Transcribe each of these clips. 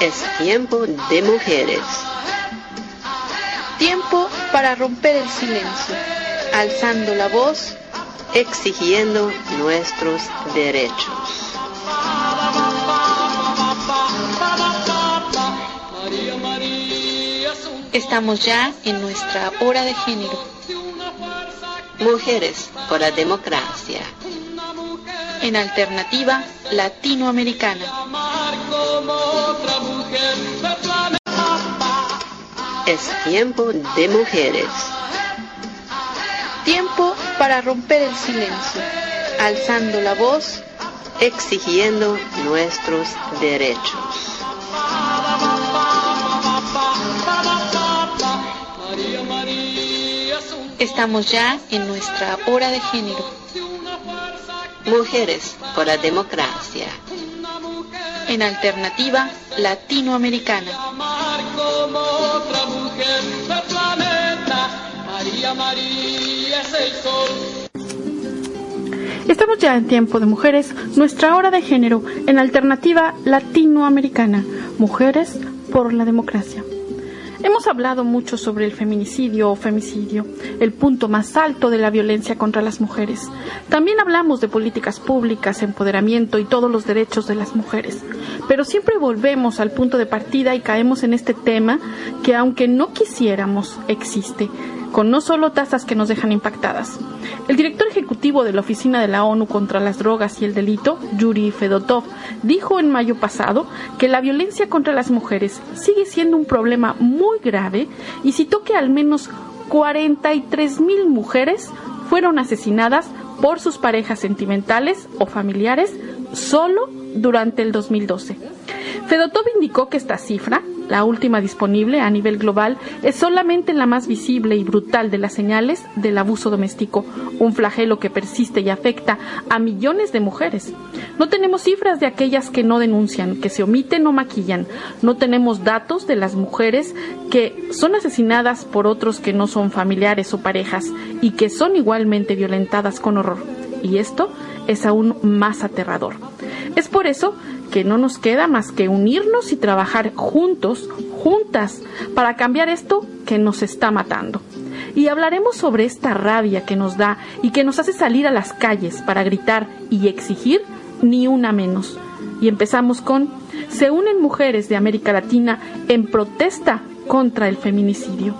Es tiempo de mujeres. Tiempo para romper el silencio, alzando la voz, exigiendo nuestros derechos. Estamos ya en nuestra hora de género. Mujeres por la democracia. En alternativa latinoamericana. Es tiempo de mujeres. Tiempo para romper el silencio, alzando la voz, exigiendo nuestros derechos. Estamos ya en nuestra hora de género. Mujeres por la democracia. En alternativa latinoamericana. Estamos ya en tiempo de mujeres, nuestra hora de género, en alternativa latinoamericana. Mujeres por la democracia. Hemos hablado mucho sobre el feminicidio o femicidio, el punto más alto de la violencia contra las mujeres. También hablamos de políticas públicas, empoderamiento y todos los derechos de las mujeres. Pero siempre volvemos al punto de partida y caemos en este tema que, aunque no quisiéramos, existe, con no solo tasas que nos dejan impactadas. El director ejecutivo de la Oficina de la ONU contra las Drogas y el Delito, Yuri Fedotov, dijo en mayo pasado que la violencia contra las mujeres sigue siendo un problema muy grave y citó que al menos 43,000 mujeres fueron asesinadas por sus parejas sentimentales o familiares solo durante el 2012. Fedotov indicó que esta cifra, la última disponible a nivel global, es solamente la más visible y brutal de las señales del abuso doméstico, un flagelo que persiste y afecta a millones de mujeres. No tenemos cifras de aquellas que no denuncian, que se omiten o maquillan. No tenemos datos de las mujeres que son asesinadas por otros que no son familiares o parejas y que son igualmente violentadas con horror. Y esto es aún más aterrador. Es por eso que no nos queda más que unirnos y trabajar juntos, juntas, para cambiar esto que nos está matando. Y hablaremos sobre esta rabia que nos da y que nos hace salir a las calles para gritar y exigir ni una menos. Y empezamos con: se unen mujeres de América Latina en protesta contra el feminicidio.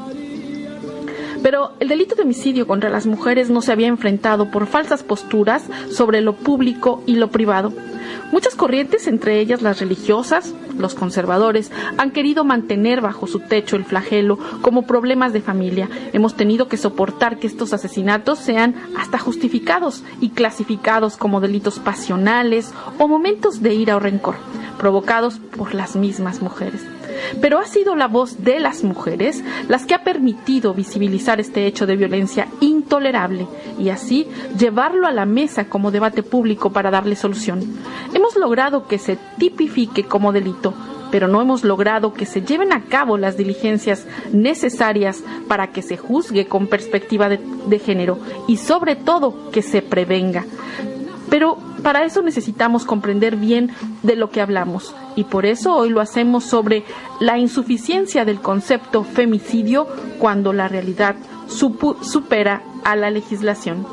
Pero el delito de homicidio contra las mujeres no se había enfrentado por falsas posturas sobre lo público y lo privado. Muchas corrientes, entre ellas las religiosas, los conservadores, han querido mantener bajo su techo el flagelo como problemas de familia. Hemos tenido que soportar que estos asesinatos sean hasta justificados y clasificados como delitos pasionales o momentos de ira o rencor, provocados por las mismas mujeres. Pero ha sido la voz de las mujeres las que ha permitido visibilizar este hecho de violencia intolerable y así llevarlo a la mesa como debate público para darle solución. Hemos logrado que se tipifique como delito, pero no hemos logrado que se lleven a cabo las diligencias necesarias para que se juzgue con perspectiva de género y sobre todo que se prevenga. Pero para eso necesitamos comprender bien de lo que hablamos y por eso hoy lo hacemos sobre la insuficiencia del concepto femicidio cuando la realidad supera a la legislación.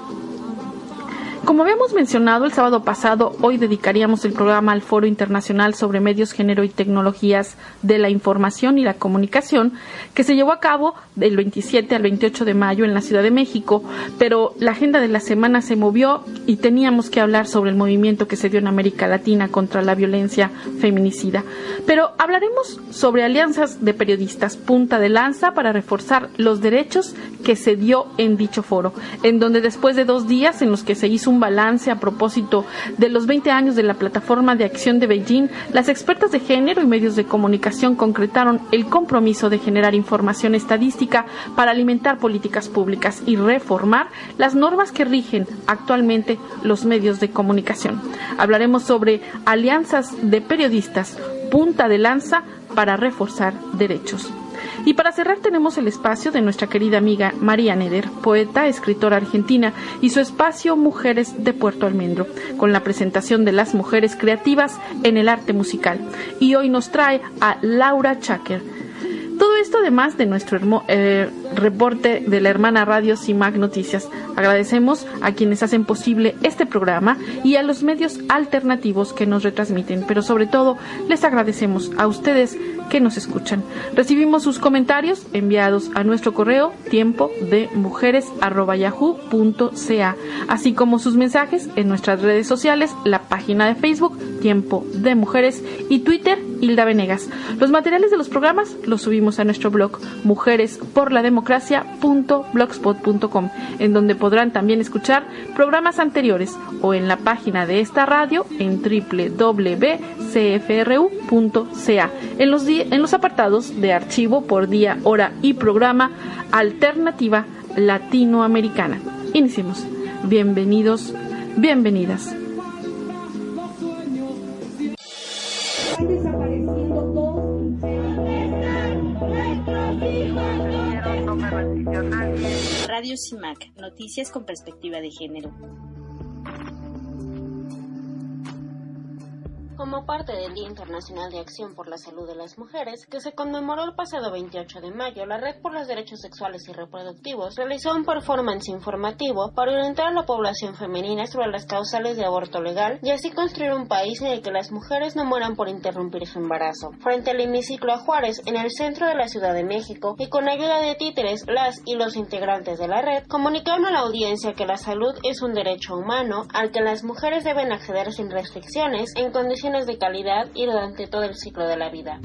Como habíamos mencionado el sábado pasado, hoy dedicaríamos el programa al Foro Internacional sobre Medios, Género y Tecnologías de la Información y la Comunicación, que se llevó a cabo del 27 al 28 de mayo en la Ciudad de México, pero la agenda de la semana se movió y teníamos que hablar sobre el movimiento que se dio en América Latina contra la violencia feminicida. Pero hablaremos sobre alianzas de periodistas, punta de lanza para reforzar los derechos que se dio en dicho foro, en donde después de 2 días en los que se hizo un balance a propósito de los 20 años de la Plataforma de Acción de Beijing, las expertas de género y medios de comunicación concretaron el compromiso de generar información estadística para alimentar políticas públicas y reformar las normas que rigen actualmente los medios de comunicación. Hablaremos sobre alianzas de periodistas, punta de lanza para reforzar derechos. Y para cerrar tenemos el espacio de nuestra querida amiga María Neder, poeta, escritora argentina, y su espacio Mujeres de Puerto Almendro, con la presentación de las mujeres creativas en el arte musical. Y hoy nos trae a Laura Cháquer. Todo esto además de nuestro reporte de la hermana radio CIMAC Noticias. Agradecemos a quienes hacen posible este programa y a los medios alternativos que nos retransmiten, pero sobre todo les agradecemos a ustedes que nos escuchan. Recibimos sus comentarios enviados a nuestro correo tiempodemujeres@yahoo.ca, así como sus mensajes en nuestras redes sociales, la página de Facebook Tiempo de Mujeres y Twitter Hilda Venegas. Los materiales de los programas los subimos a nuestro blog mujeresporlademocracia.blogspot.com, en donde podrán también escuchar programas anteriores o en la página de esta radio en www.cfru.ca en los apartados de archivo por día, hora y programa Alternativa Latinoamericana. Iniciemos. Bienvenidos, bienvenidas. Radio CIMAC, noticias con perspectiva de género. Como parte del Día Internacional de Acción por la Salud de las Mujeres, que se conmemoró el pasado 28 de mayo, la Red por los Derechos Sexuales y Reproductivos realizó un performance informativo para orientar a la población femenina sobre las causales de aborto legal y así construir un país en el que las mujeres no mueran por interrumpir su embarazo. Frente al hemiciclo a Juárez, en el centro de la Ciudad de México, y con ayuda de títeres, las y los integrantes de la red comunicaron a la audiencia que la salud es un derecho humano al que las mujeres deben acceder sin restricciones, en condiciones de calidad y durante todo el ciclo de la vida.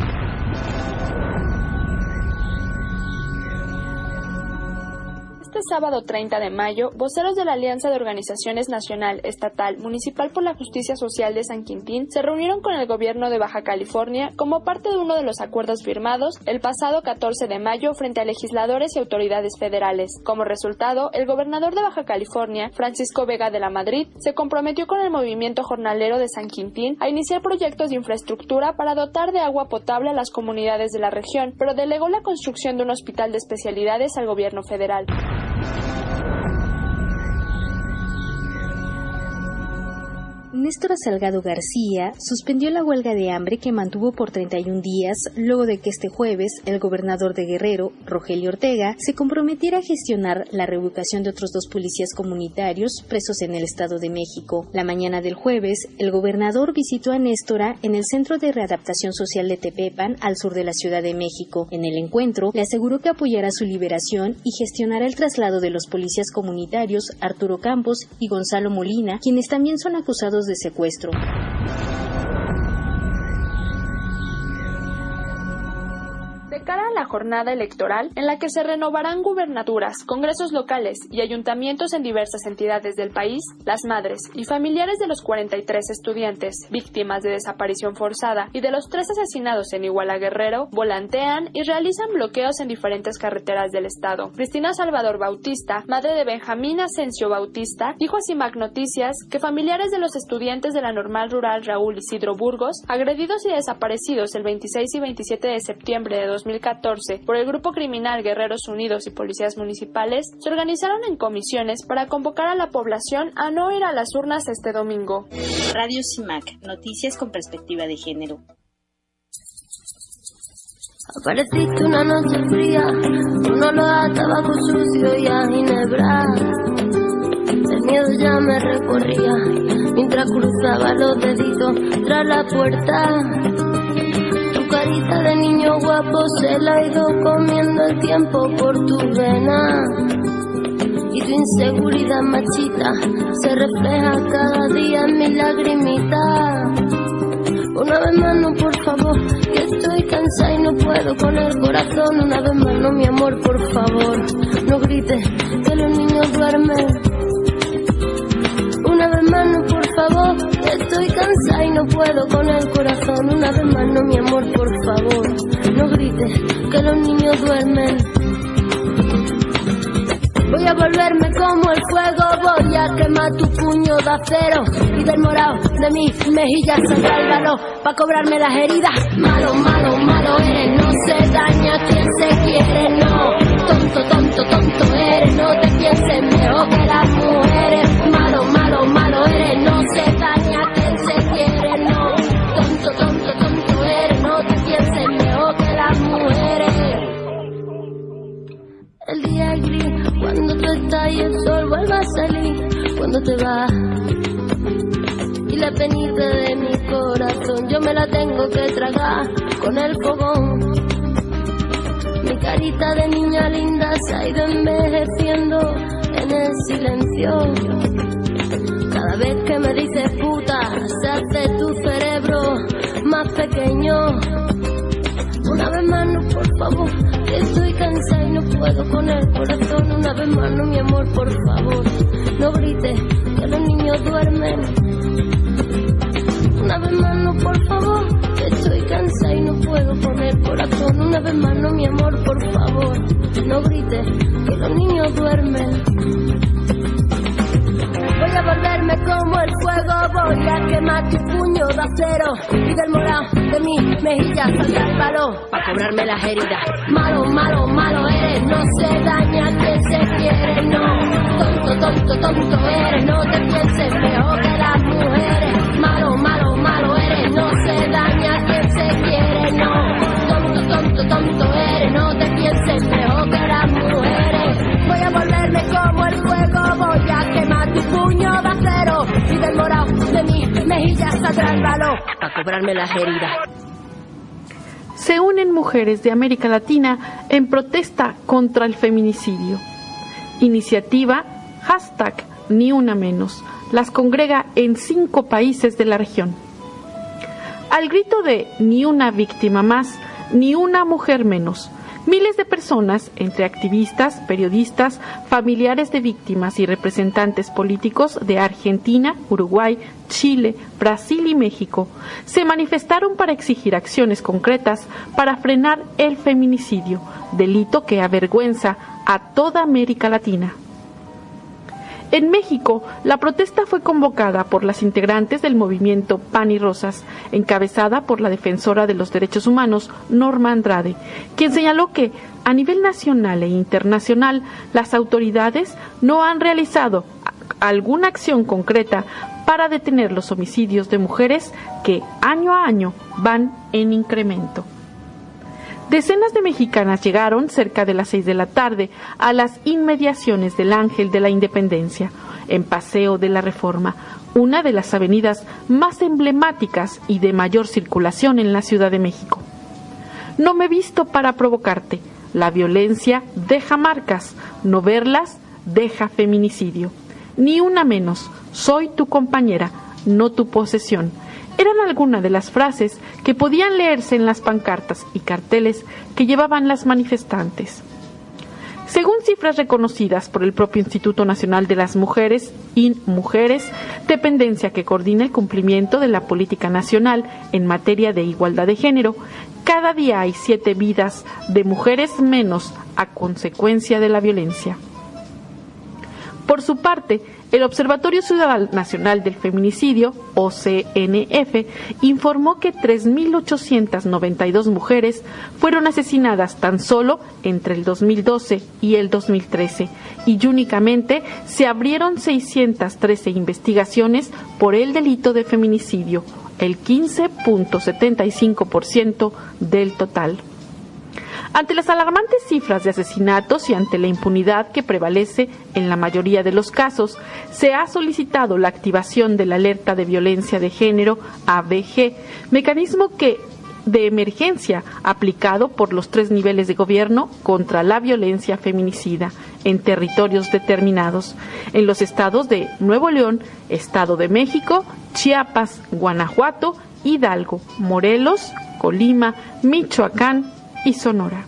Este sábado 30 de mayo, voceros de la Alianza de Organizaciones Nacional, Estatal, Municipal por la Justicia Social de San Quintín se reunieron con el gobierno de Baja California como parte de uno de los acuerdos firmados el pasado 14 de mayo frente a legisladores y autoridades federales. Como resultado, el gobernador de Baja California, Francisco Vega de la Madrid, se comprometió con el movimiento jornalero de San Quintín a iniciar proyectos de infraestructura para dotar de agua potable a las comunidades de la región, pero delegó la construcción de un hospital de especialidades al gobierno federal. Néstor Salgado García suspendió la huelga de hambre que mantuvo por 31 días luego de que este jueves el gobernador de Guerrero, Rogelio Ortega, se comprometiera a gestionar la reubicación de otros 2 policías comunitarios presos en el Estado de México. La mañana del jueves, el gobernador visitó a Néstora en el Centro de Readaptación Social de Tepepan, al sur de la Ciudad de México. En el encuentro, le aseguró que apoyará su liberación y gestionará el traslado de los policías comunitarios Arturo Campos y Gonzalo Molina, quienes también son acusados de secuestro. De cara a la jornada electoral, en la que se renovarán gubernaturas, congresos locales y ayuntamientos en diversas entidades del país, las madres y familiares de los 43 estudiantes víctimas de desaparición forzada y de los 3 asesinados en Iguala Guerrero volantean y realizan bloqueos en diferentes carreteras del estado. Cristina Salvador Bautista, madre de Benjamín Asensio Bautista, dijo a CIMAC Noticias que familiares de los estudiantes de la Normal Rural Raúl Isidro Burgos, agredidos y desaparecidos el 26 y 27 de septiembre de 2014 por el grupo criminal Guerreros Unidos y policías municipales, se organizaron en comisiones para convocar a la población a no ir a las urnas este domingo. Radio CIMAC, noticias con perspectiva de género. Apareciste una noche fría, un olor a tabaco sucio y a ginebra. El miedo ya me recorría mientras cruzaba los deditos tras la puerta. Carita de niño guapo se la ha ido comiendo el tiempo por tu vena. Y tu inseguridad machita se refleja cada día en mi lagrimita. Una vez más no, por favor, que estoy cansada y no puedo con el corazón. Una vez más no, mi amor, por favor, no grites que los niños duermen. Una vez más no, por favor, estoy cansada y no puedo con el corazón. Una vez más no, mi amor, por favor, no grites que los niños duermen. Voy Voy a volverme como el fuego, voy a quemar tu puño de acero y del morado de mis mejillas saldrá el valor pa' cobrarme las heridas. Malo, malo, malo eres, no se daña quien se quiere, no. Tonto, tonto, tonto eres, no te pienses mejor que las mujeres. Malo, malo, malo eres, no se daña quien se quiere, no. Tonto, tonto, tonto eres, no te pienses mejor que las mujeres. El día es gris, cuando tú estás y el sol vuelve a salir, cuando te vas y la penita de mi corazón yo me la tengo que tragar con el fogón. Mi carita de niña linda se ha ido envejeciendo en el silencio. Cada vez que me dices puta se hace tu cerebro más pequeño. Una vez más no, por favor, que estoy cansada y no puedo con el corazón. Una vez más no, mi amor, por favor, no grites que los niños duermen. Una vez más no, por favor, que estoy cansada y no puedo con el corazón. Una vez más no, mi amor, por favor, no grites que los niños duermen. Voy a volverme como el fuego, voy a quemar tu puño de acero y del morado de mis mejillas saldrá el valor pa' cobrarme las heridas. Malo, malo, malo eres, no se daña quien se quiere, no. Tonto, tonto, tonto eres, no te pienses mejor que las mujeres. Malo, malo, malo eres, no se daña quien se quiere, no. Tonto, tonto, tonto eres, no te pienses mejor que las mujeres. Voy a volverme como el fuego, voy a quemar tu puño de acero y del morado de mis mejillas saldrá el valor para cobrarme las heridas. Se unen mujeres de América Latina en protesta contra el feminicidio. Iniciativa #NiUnaMenos las congrega en 5 países de la región. Al grito de ni una víctima más, ni una mujer menos, miles de personas, entre activistas, periodistas, familiares de víctimas y representantes políticos de Argentina, Uruguay, Chile, Brasil y México, se manifestaron para exigir acciones concretas para frenar el feminicidio, delito que avergüenza a toda América Latina. En México, la protesta fue convocada por las integrantes del movimiento Pan y Rosas, encabezada por la defensora de los derechos humanos, Norma Andrade, quien señaló que, a nivel nacional e internacional, las autoridades no han realizado alguna acción concreta para detener los homicidios de mujeres que, año a año, van en incremento. Decenas de mexicanas llegaron cerca de las 6 de la tarde a las inmediaciones del Ángel de la Independencia, en Paseo de la Reforma, una de las avenidas más emblemáticas y de mayor circulación en la Ciudad de México. No me visto para provocarte. La violencia deja marcas, no verlas deja feminicidio. Ni una menos, soy tu compañera, no tu posesión. Eran algunas de las frases que podían leerse en las pancartas y carteles que llevaban las manifestantes. Según cifras reconocidas por el propio Instituto Nacional de las Mujeres, INMujeres, dependencia que coordina el cumplimiento de la política nacional en materia de igualdad de género, cada día hay 7 vidas de mujeres menos a consecuencia de la violencia. Por su parte, el Observatorio Ciudadano Nacional del Feminicidio, OCNF, informó que 3.892 mujeres fueron asesinadas tan solo entre el 2012 y el 2013, y únicamente se abrieron 613 investigaciones por el delito de feminicidio, el 15.75% del total. Ante las alarmantes cifras de asesinatos y ante la impunidad que prevalece en la mayoría de los casos, se ha solicitado la activación de la alerta de violencia de género AVG, mecanismo de emergencia aplicado por los 3 niveles de gobierno contra la violencia feminicida en territorios determinados, en los estados de Nuevo León, Estado de México, Chiapas, Guanajuato, Hidalgo, Morelos, Colima, Michoacán y Sonora.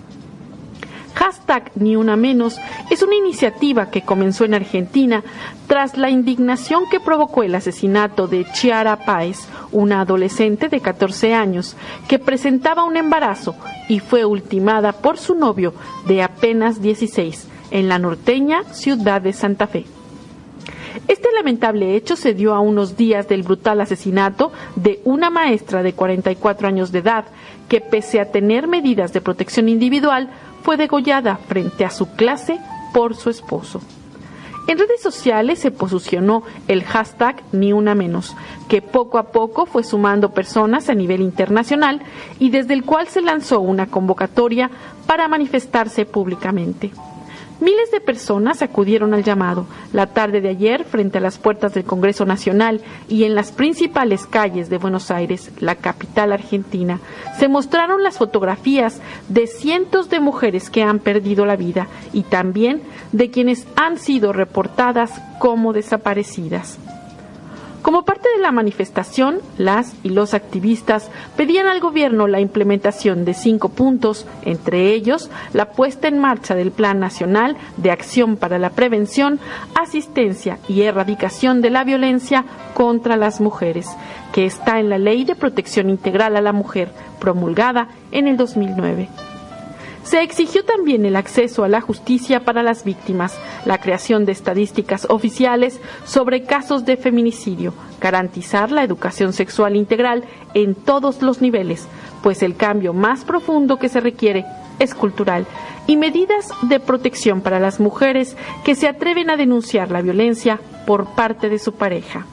#NiUnaMenos es una iniciativa que comenzó en Argentina tras la indignación que provocó el asesinato de Chiara Páez, una adolescente de 14 años que presentaba un embarazo y fue ultimada por su novio de apenas 16, en la norteña ciudad de Santa Fe. Este lamentable hecho se dio a unos días del brutal asesinato de una maestra de 44 años de edad que, pese a tener medidas de protección individual, fue degollada frente a su clase por su esposo. En redes sociales se posicionó el hashtag Ni Una Menos, que poco a poco fue sumando personas a nivel internacional y desde el cual se lanzó una convocatoria para manifestarse públicamente. Miles de personas acudieron al llamado la tarde de ayer frente a las puertas del Congreso Nacional y en las principales calles de Buenos Aires, la capital argentina. Se mostraron las fotografías de cientos de mujeres que han perdido la vida y también de quienes han sido reportadas como desaparecidas. Como parte de la manifestación, las y los activistas pedían al gobierno la implementación de 5 puntos, entre ellos la puesta en marcha del Plan Nacional de Acción para la Prevención, Asistencia y Erradicación de la Violencia contra las Mujeres, que está en la Ley de Protección Integral a la Mujer, promulgada en el 2009. Se exigió también el acceso a la justicia para las víctimas, la creación de estadísticas oficiales sobre casos de feminicidio, garantizar la educación sexual integral en todos los niveles, pues el cambio más profundo que se requiere es cultural, y medidas de protección para las mujeres que se atreven a denunciar la violencia por parte de su pareja.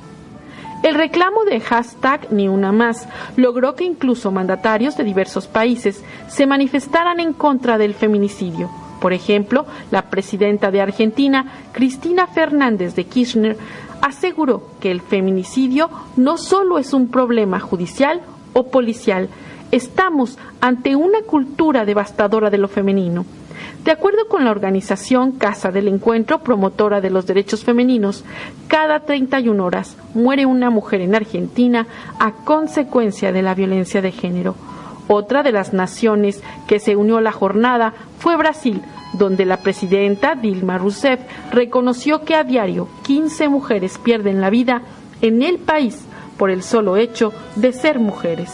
El reclamo de hashtag Ni Una Más logró que incluso mandatarios de diversos países se manifestaran en contra del feminicidio. Por ejemplo, la presidenta de Argentina, Cristina Fernández de Kirchner, aseguró que el feminicidio no solo es un problema judicial o policial, estamos ante una cultura devastadora de lo femenino. De acuerdo con la organización Casa del Encuentro, promotora de los derechos femeninos, cada 31 horas muere una mujer en Argentina a consecuencia de la violencia de género. Otra de las naciones que se unió a la jornada fue Brasil, donde la presidenta Dilma Rousseff reconoció que a diario 15 mujeres pierden la vida en el país por el solo hecho de ser mujeres.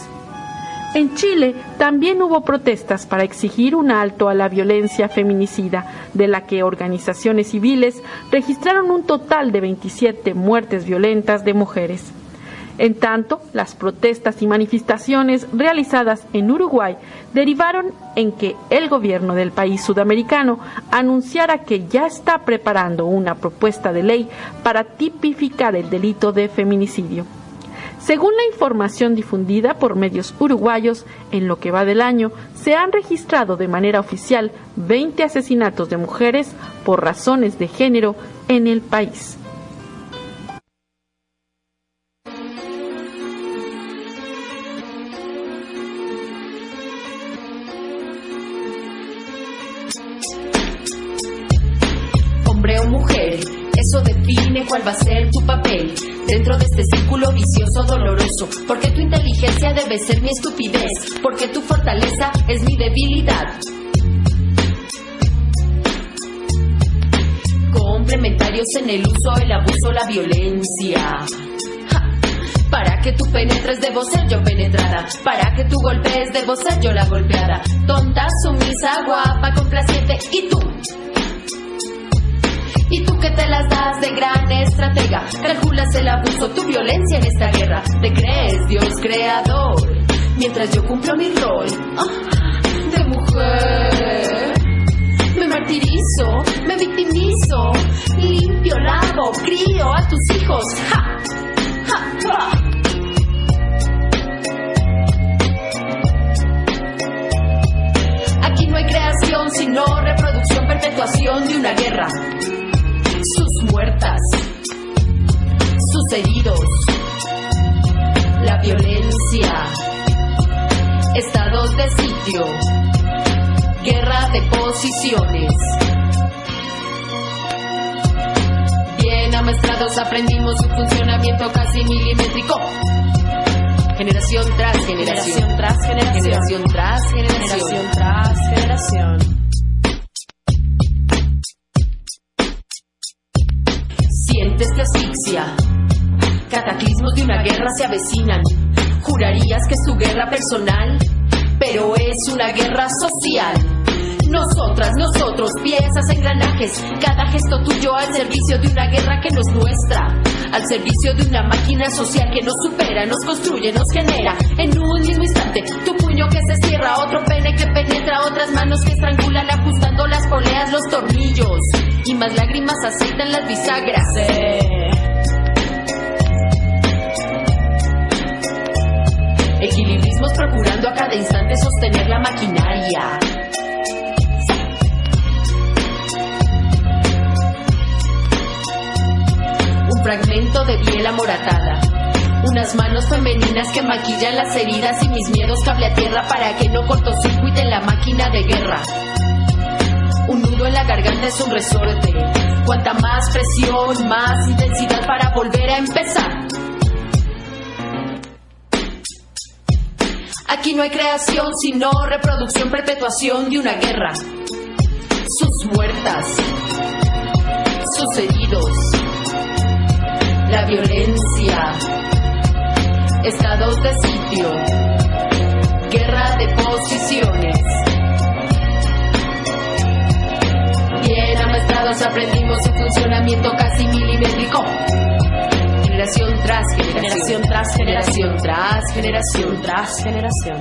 En Chile también hubo protestas para exigir un alto a la violencia feminicida, de la que organizaciones civiles registraron un total de 27 muertes violentas de mujeres. En tanto, las protestas y manifestaciones realizadas en Uruguay derivaron en que el gobierno del país sudamericano anunciara que ya está preparando una propuesta de ley para tipificar el delito de feminicidio. Según la información difundida por medios uruguayos, en lo que va del año, se han registrado de manera oficial 20 asesinatos de mujeres por razones de género en el país. Hombre o mujer, eso define cuál va a ser tu papel dentro de este círculo vicioso doloroso, porque tu inteligencia debe ser mi estupidez, porque tu fortaleza es mi debilidad. Complementarios en el uso, el abuso, la violencia. Para que tú penetres debo ser yo penetrada, para que tú golpees debo ser yo la golpeada. Tonta, sumisa, guapa, complaciente, ¿y tú? Y tú que te las das de gran estratega, calculas el abuso, tu violencia en esta guerra. Te crees Dios creador, mientras yo cumplo mi rol de mujer. Me martirizo, me victimizo, limpio, lavo, crío a tus hijos. ¡Ja! ¡Ja! ¡Ja! Aquí no hay creación, sino reproducción, perpetuación de una guerra. Sus muertas, sus heridos, la violencia, estados de sitio, guerra de posiciones. Bien amaestrados aprendimos su funcionamiento casi milimétrico. Generación tras generación, generación tras generación, generación tras generación, generación tras generación. Sientes que asfixia, cataclismos de una guerra se avecinan. Jurarías que es tu guerra personal, pero es una guerra social. Nosotras, nosotros, piezas, engranajes, cada gesto tuyo al servicio de una guerra que no es nuestra, al servicio de una máquina social que nos supera, nos construye, nos genera. En un mismo instante, tu puño que se cierra, otro pene que penetra, otras manos que estrangulan, ajustando las poleas, los tornillos, y más lágrimas aceitan las bisagras. Equilibrismos procurando a cada instante sostener la maquinaria. Un fragmento de biela moratada, unas manos femeninas que maquillan las heridas y mis miedos cable a tierra para que no cortocircuiten la máquina de guerra. Un nudo en la garganta es un resorte, cuanta más presión, más intensidad para volver a empezar. Aquí no hay creación, sino reproducción, perpetuación de una guerra. Sus muertas, sus heridos, la violencia, estados de sitio, guerra de posiciones. Bien amaestrados aprendimos su funcionamiento casi milimétrico. Generación tras generación, tras generación, tras generación, tras generación.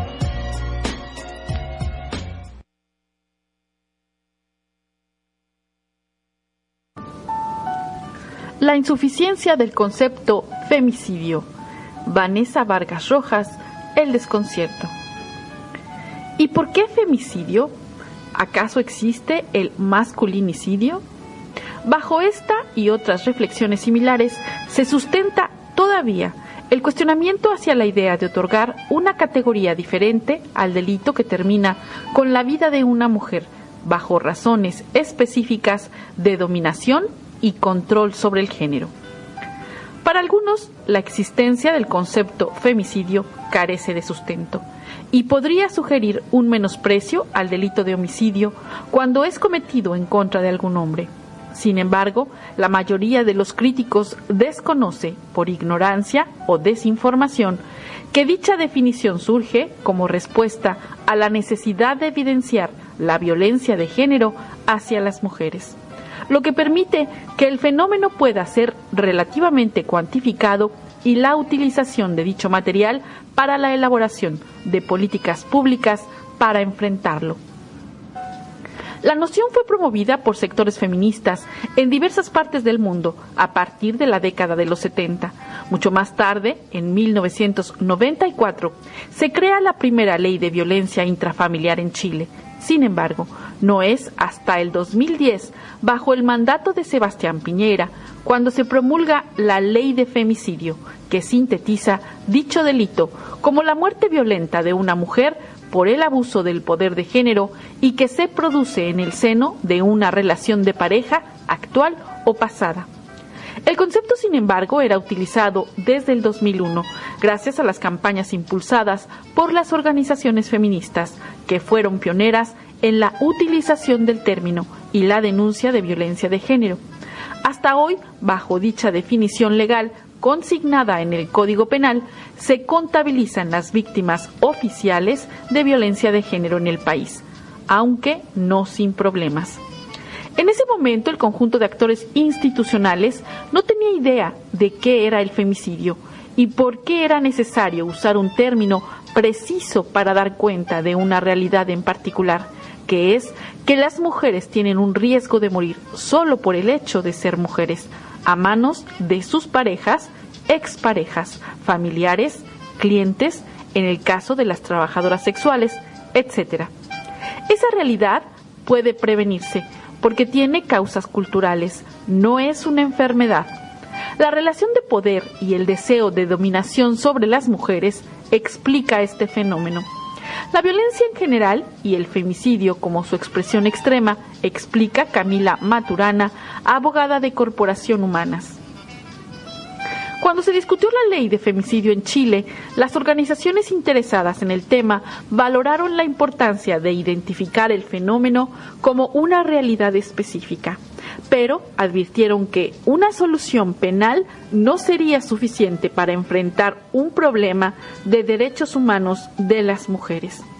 La insuficiencia del concepto femicidio. Vanessa Vargas Rojas, El desconcierto. ¿Y por qué femicidio? ¿Acaso existe el masculinicidio? Bajo esta y otras reflexiones similares se sustenta todavía el cuestionamiento hacia la idea de otorgar una categoría diferente al delito que termina con la vida de una mujer bajo razones específicas de dominación y control sobre el género. Para algunos, la existencia del concepto femicidio carece de sustento y podría sugerir un menosprecio al delito de homicidio cuando es cometido en contra de algún hombre. Sin embargo, la mayoría de los críticos desconoce, por ignorancia o desinformación, que dicha definición surge como respuesta a la necesidad de evidenciar la violencia de género hacia las mujeres, lo que permite que el fenómeno pueda ser relativamente cuantificado y la utilización de dicho material para la elaboración de políticas públicas para enfrentarlo. La noción fue promovida por sectores feministas en diversas partes del mundo a partir de la década de los 70. Mucho más tarde, en 1994, se crea la primera ley de violencia intrafamiliar en Chile. Sin embargo, no es hasta el 2010, bajo el mandato de Sebastián Piñera, cuando se promulga la Ley de Femicidio, que sintetiza dicho delito como la muerte violenta de una mujer por el abuso del poder de género y que se produce en el seno de una relación de pareja actual o pasada. El concepto, sin embargo, era utilizado desde el 2001, gracias a las campañas impulsadas por las organizaciones feministas, que fueron pioneras en la utilización del término y la denuncia de violencia de género. Hasta hoy, bajo dicha definición legal, consignada en el Código Penal, se contabilizan las víctimas oficiales de violencia de género en el país, aunque no sin problemas. En ese momento, el conjunto de actores institucionales no tenía idea de qué era el femicidio y por qué era necesario usar un término preciso para dar cuenta de una realidad en particular, que es que las mujeres tienen un riesgo de morir solo por el hecho de ser mujeres, a manos de sus parejas, exparejas, familiares, clientes, en el caso de las trabajadoras sexuales, etc. Esa realidad puede prevenirse porque tiene causas culturales, no es una enfermedad. La relación de poder y el deseo de dominación sobre las mujeres explica este fenómeno. La violencia en general y el femicidio como su expresión extrema, explica Camila Maturana, abogada de Corporación Humanas. Cuando se discutió la ley de femicidio en Chile, las organizaciones interesadas en el tema valoraron la importancia de identificar el fenómeno como una realidad específica, pero advirtieron que una solución penal no sería suficiente para enfrentar un problema de derechos humanos de las mujeres.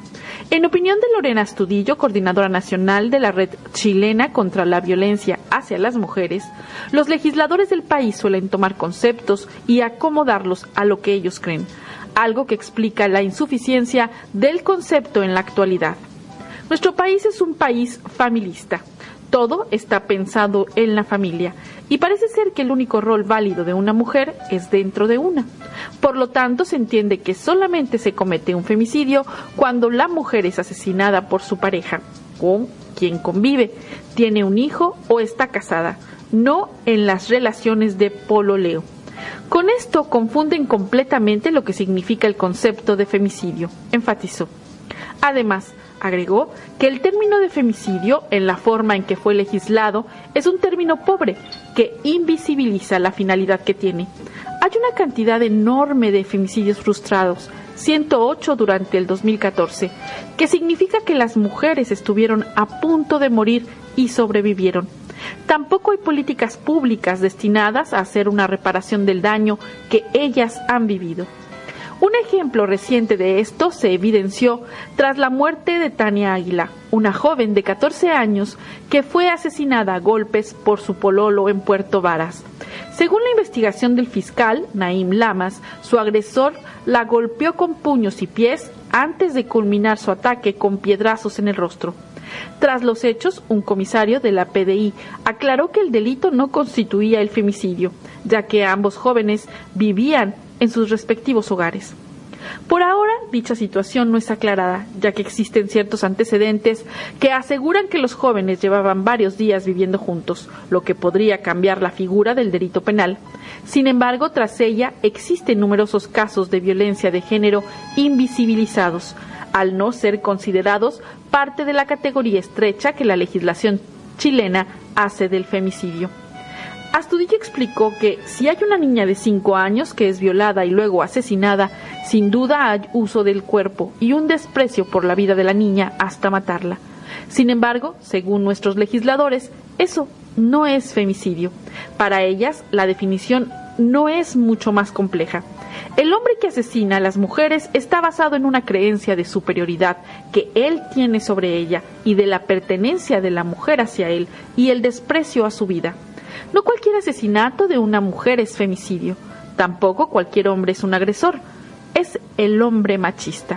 En opinión de Lorena Astudillo, coordinadora nacional de la Red Chilena contra la Violencia hacia las Mujeres, los legisladores del país suelen tomar conceptos y acomodarlos a lo que ellos creen, algo que explica la insuficiencia del concepto en la actualidad. Nuestro país es un país familista. Todo está pensado en la familia y parece ser que el único rol válido de una mujer es dentro de una. Por lo tanto, se entiende que solamente se comete un femicidio cuando la mujer es asesinada por su pareja, con quien convive, tiene un hijo o está casada, no en las relaciones de pololeo. Con esto confunden completamente lo que significa el concepto de femicidio, enfatizó. Además, agregó que el término de femicidio, en la forma en que fue legislado, es un término pobre que invisibiliza la finalidad que tiene. Hay una cantidad enorme de femicidios frustrados, 108 durante el 2014, que significa que las mujeres estuvieron a punto de morir y sobrevivieron. Tampoco hay políticas públicas destinadas a hacer una reparación del daño que ellas han vivido. Un ejemplo reciente de esto se evidenció tras la muerte de Tania Águila, una joven de 14 años que fue asesinada a golpes por su pololo en Puerto Varas. Según la investigación del fiscal Naim Lamas, su agresor la golpeó con puños y pies antes de culminar su ataque con piedrazos en el rostro. Tras los hechos, un comisario de la PDI aclaró que el delito no constituía el femicidio, ya que ambos jóvenes vivían en sus respectivos hogares. Por ahora, dicha situación no es aclarada, ya que existen ciertos antecedentes que aseguran que los jóvenes llevaban varios días viviendo juntos, lo que podría cambiar la figura del delito penal. Sin embargo, tras ella existen numerosos casos de violencia de género invisibilizados, al no ser considerados parte de la categoría estrecha que la legislación chilena hace del femicidio. Astudillo explicó que si hay una niña de 5 años que es violada y luego asesinada, sin duda hay uso del cuerpo y un desprecio por la vida de la niña hasta matarla. Sin embargo, según nuestros legisladores, eso no es femicidio. Para ellas, la definición no es mucho más compleja. El hombre que asesina a las mujeres está basado en una creencia de superioridad que él tiene sobre ella y de la pertenencia de la mujer hacia él y el desprecio a su vida. No cualquier asesinato de una mujer es femicidio. Tampoco cualquier hombre es un agresor. Es el hombre machista.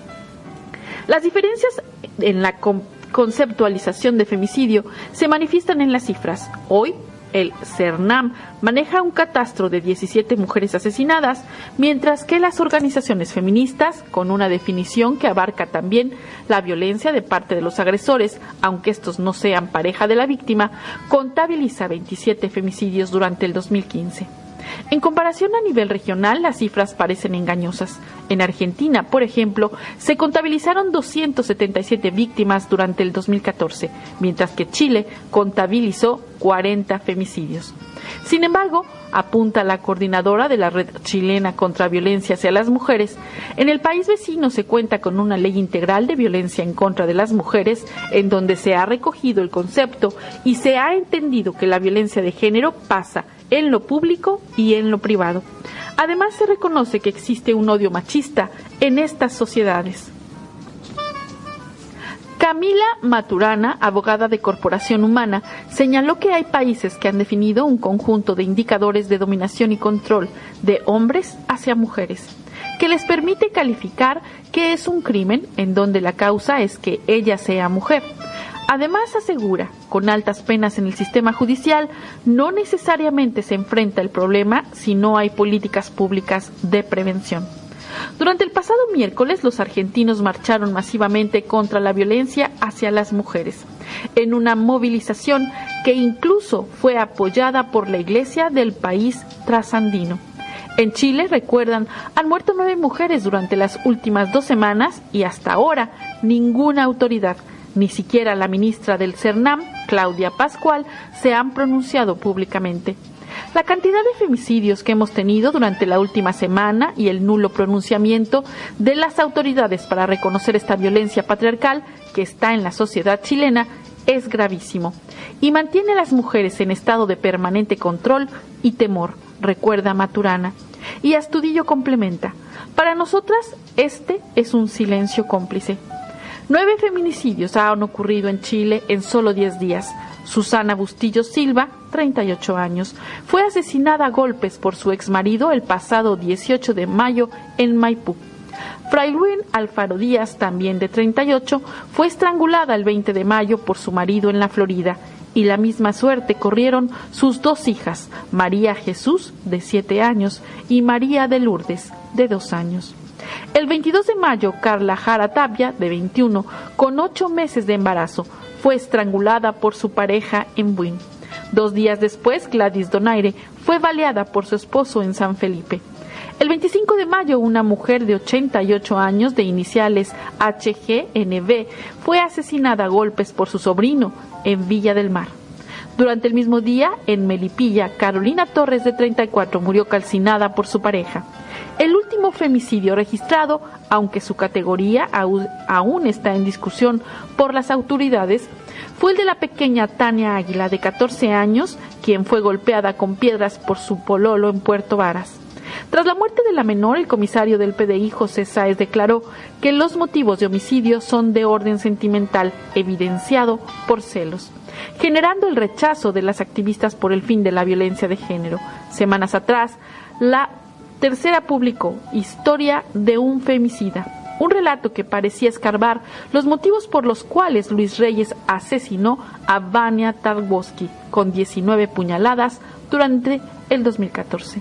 Las diferencias en la conceptualización de femicidio se manifiestan en las cifras. Hoy, el CERNAM maneja un catastro de 17 mujeres asesinadas, mientras que las organizaciones feministas, con una definición que abarca también la violencia de parte de los agresores, aunque estos no sean pareja de la víctima, contabiliza 27 femicidios durante el 2015. En comparación a nivel regional, las cifras parecen engañosas. En Argentina, por ejemplo, se contabilizaron 277 víctimas durante el 2014, mientras que Chile contabilizó 40 femicidios. Sin embargo, apunta la coordinadora de la Red Chilena contra Violencia hacia las Mujeres, en el país vecino se cuenta con una ley integral de violencia en contra de las mujeres, en donde se ha recogido el concepto y se ha entendido que la violencia de género pasa en lo público y en lo privado. Además, se reconoce que existe un odio machista en estas sociedades. Camila Maturana, abogada de Corporación Humana, señaló que hay países que han definido un conjunto de indicadores de dominación y control de hombres hacia mujeres, que les permite calificar qué es un crimen en donde la causa es que ella sea mujer. Además, asegura, con altas penas en el sistema judicial, no necesariamente se enfrenta el problema si no hay políticas públicas de prevención. Durante el pasado miércoles, los argentinos marcharon masivamente contra la violencia hacia las mujeres, en una movilización que incluso fue apoyada por la Iglesia del país trasandino. En Chile, recuerdan, han muerto 9 mujeres durante las últimas 2 semanas y hasta ahora ninguna autoridad, ni siquiera la ministra del CERNAM, Claudia Pascual, se han pronunciado públicamente. La cantidad de femicidios que hemos tenido durante la última semana y el nulo pronunciamiento de las autoridades para reconocer esta violencia patriarcal que está en la sociedad chilena es gravísimo y mantiene a las mujeres en estado de permanente control y temor, recuerda Maturana. Y Astudillo complementa, para nosotras este es un silencio cómplice. 9 feminicidios han ocurrido en Chile en solo 10 días. Susana Bustillo Silva, 38 años, fue asesinada a golpes por su exmarido el pasado 18 de mayo en Maipú. Frailín Alfaro Díaz, también de 38, fue estrangulada el 20 de mayo por su marido en la Florida, y la misma suerte corrieron sus 2 hijas, María Jesús, de 7 años, y María de Lourdes, de 2 años. El 22 de mayo, Carla Jara Tapia, de 21, con 8 meses de embarazo, fue estrangulada por su pareja en Buin. 2 días después, Gladys Donaire fue baleada por su esposo en San Felipe. El 25 de mayo, una mujer de 88 años, de iniciales HGNB, fue asesinada a golpes por su sobrino en Villa del Mar. Durante el mismo día, en Melipilla, Carolina Torres, de 34, murió calcinada por su pareja. El último femicidio registrado, aunque su categoría aún está en discusión por las autoridades, fue el de la pequeña Tania Águila, de 14 años, quien fue golpeada con piedras por su pololo en Puerto Varas. Tras la muerte de la menor, el comisario del PDI, José Sáez, declaró que los motivos de homicidio son de orden sentimental, evidenciado por celos, generando el rechazo de las activistas por el fin de la violencia de género. Semanas atrás, La Tercera publicó Historia de un femicida, un relato que parecía escarbar los motivos por los cuales Luis Reyes asesinó a Vania Tarkowski con 19 puñaladas durante el 2014.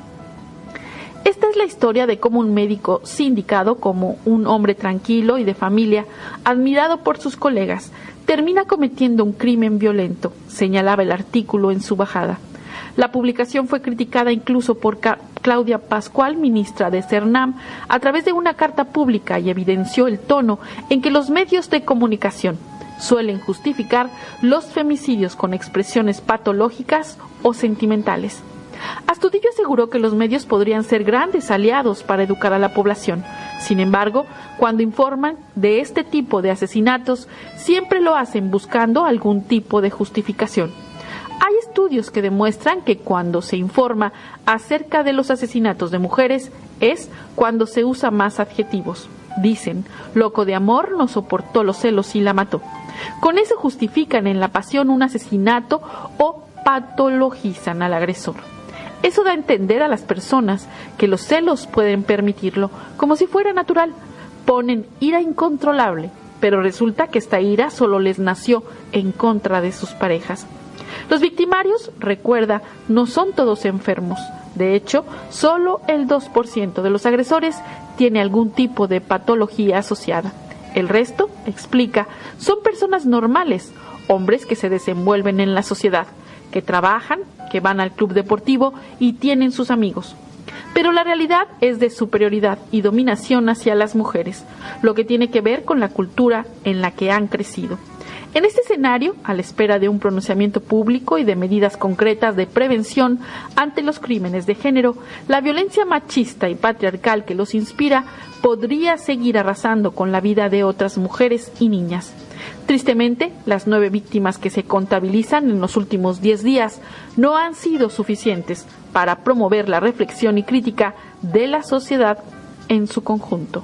Esta es la historia de cómo un médico sindicado como un hombre tranquilo y de familia, admirado por sus colegas, termina cometiendo un crimen violento, señalaba el artículo en su bajada. La publicación fue criticada incluso por Claudia Pascual, ministra de Cernam, a través de una carta pública, y evidenció el tono en que los medios de comunicación suelen justificar los femicidios con expresiones patológicas o sentimentales. Astudillo aseguró que los medios podrían ser grandes aliados para educar a la población. Sin embargo, cuando informan de este tipo de asesinatos, siempre lo hacen buscando algún tipo de justificación. Hay estudios que demuestran que cuando se informa acerca de los asesinatos de mujeres es cuando se usa más adjetivos. Dicen, loco de amor, no soportó los celos y la mató. Con eso justifican en la pasión un asesinato o patologizan al agresor. Eso da a entender a las personas que los celos pueden permitirlo, como si fuera natural. Ponen ira incontrolable, pero resulta que esta ira solo les nació en contra de sus parejas. Los victimarios, recuerda, no son todos enfermos. De hecho, solo el 2% de los agresores tiene algún tipo de patología asociada. El resto, explica, son personas normales, hombres que se desenvuelven en la sociedad, que trabajan, que van al club deportivo y tienen sus amigos. Pero la realidad es de superioridad y dominación hacia las mujeres, lo que tiene que ver con la cultura en la que han crecido. En este escenario, a la espera de un pronunciamiento público y de medidas concretas de prevención ante los crímenes de género, la violencia machista y patriarcal que los inspira podría seguir arrasando con la vida de otras mujeres y niñas. Tristemente, las 9 víctimas que se contabilizan en los últimos 10 días no han sido suficientes para promover la reflexión y crítica de la sociedad en su conjunto.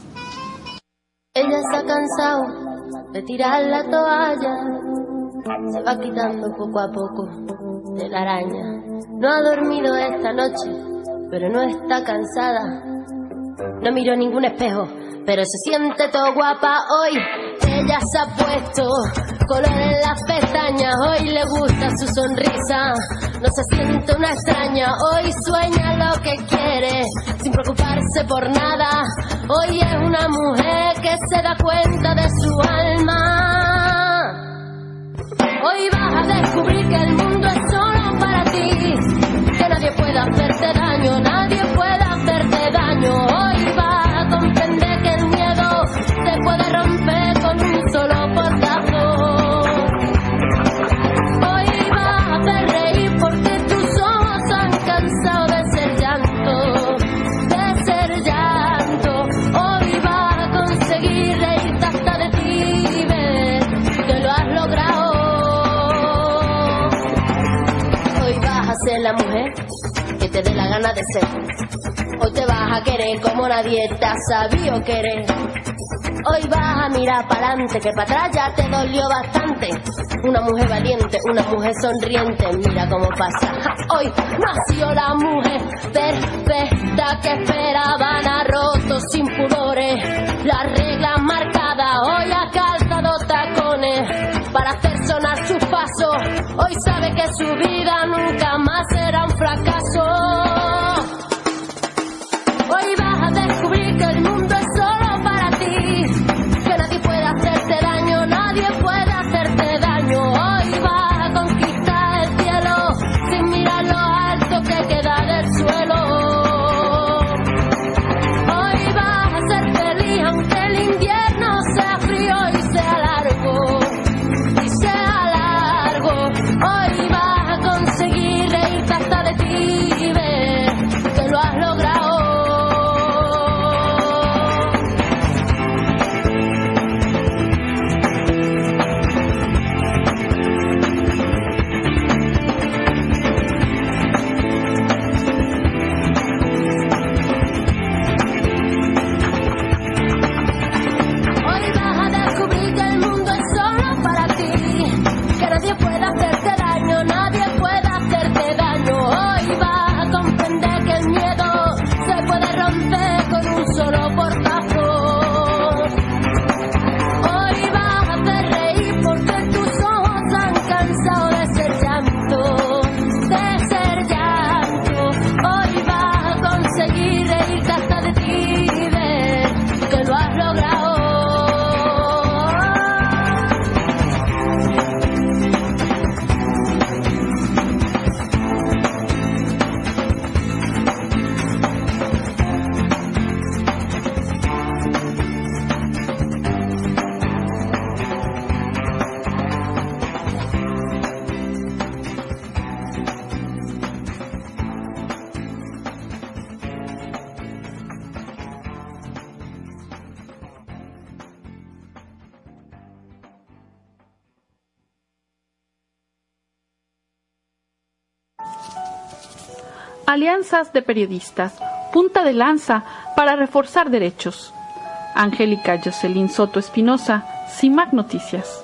Ella se ha cansado de tirar la toalla, se va quitando poco a poco de la araña. No ha dormido esta noche, pero no está cansada. No miró ningún espejo, pero se siente todo guapa hoy. Ella se ha puesto color en las pestañas, hoy le gusta su sonrisa, no se siente una extraña. Hoy sueña lo que quiere, sin preocuparse por nada. Hoy es una mujer que se da cuenta de su alma. Hoy vas a descubrir que el mundo es solo para ti, que nadie puede hacerte daño, nadie puede hacerte daño. Hoy vas a comprender que el miedo se puede romper con un solo portazo. Hoy vas a hacer reír porque tus ojos han cansado de ser llanto, de ser llanto. Hoy vas a conseguir reírte hasta de ti, ver que lo has logrado. Hoy vas a ser la mujer que te dé la gana de ser. Hoy te vas a querer como nadie te ha sabido querer. Hoy vas a mirar para adelante, que para atrás ya te dolió bastante. Una mujer valiente, una mujer sonriente, mira cómo pasa. Hoy nació la mujer perfecta que esperaban, ha roto sin pudores las reglas marcadas. Hoy ha calzado tacones para hacer sonar sus pasos. Hoy sabe que su vida nunca más será un fracaso. Hoy vas a descubrir que el mundo es solo para ti, que nadie puede hacerte daño, nadie puede hacerte daño. Hoy vas a conquistar el cielo sin mirar lo alto que queda del suelo. Hoy vas a ser feliz aunque el invierno sea frío y sea largo, y sea largo. Hoy vas a conseguir reírte hasta de ti y ver que lo has logrado. Alianzas de periodistas, punta de lanza para reforzar derechos. Angélica Jocelyn Soto Espinosa, CIMAC Noticias.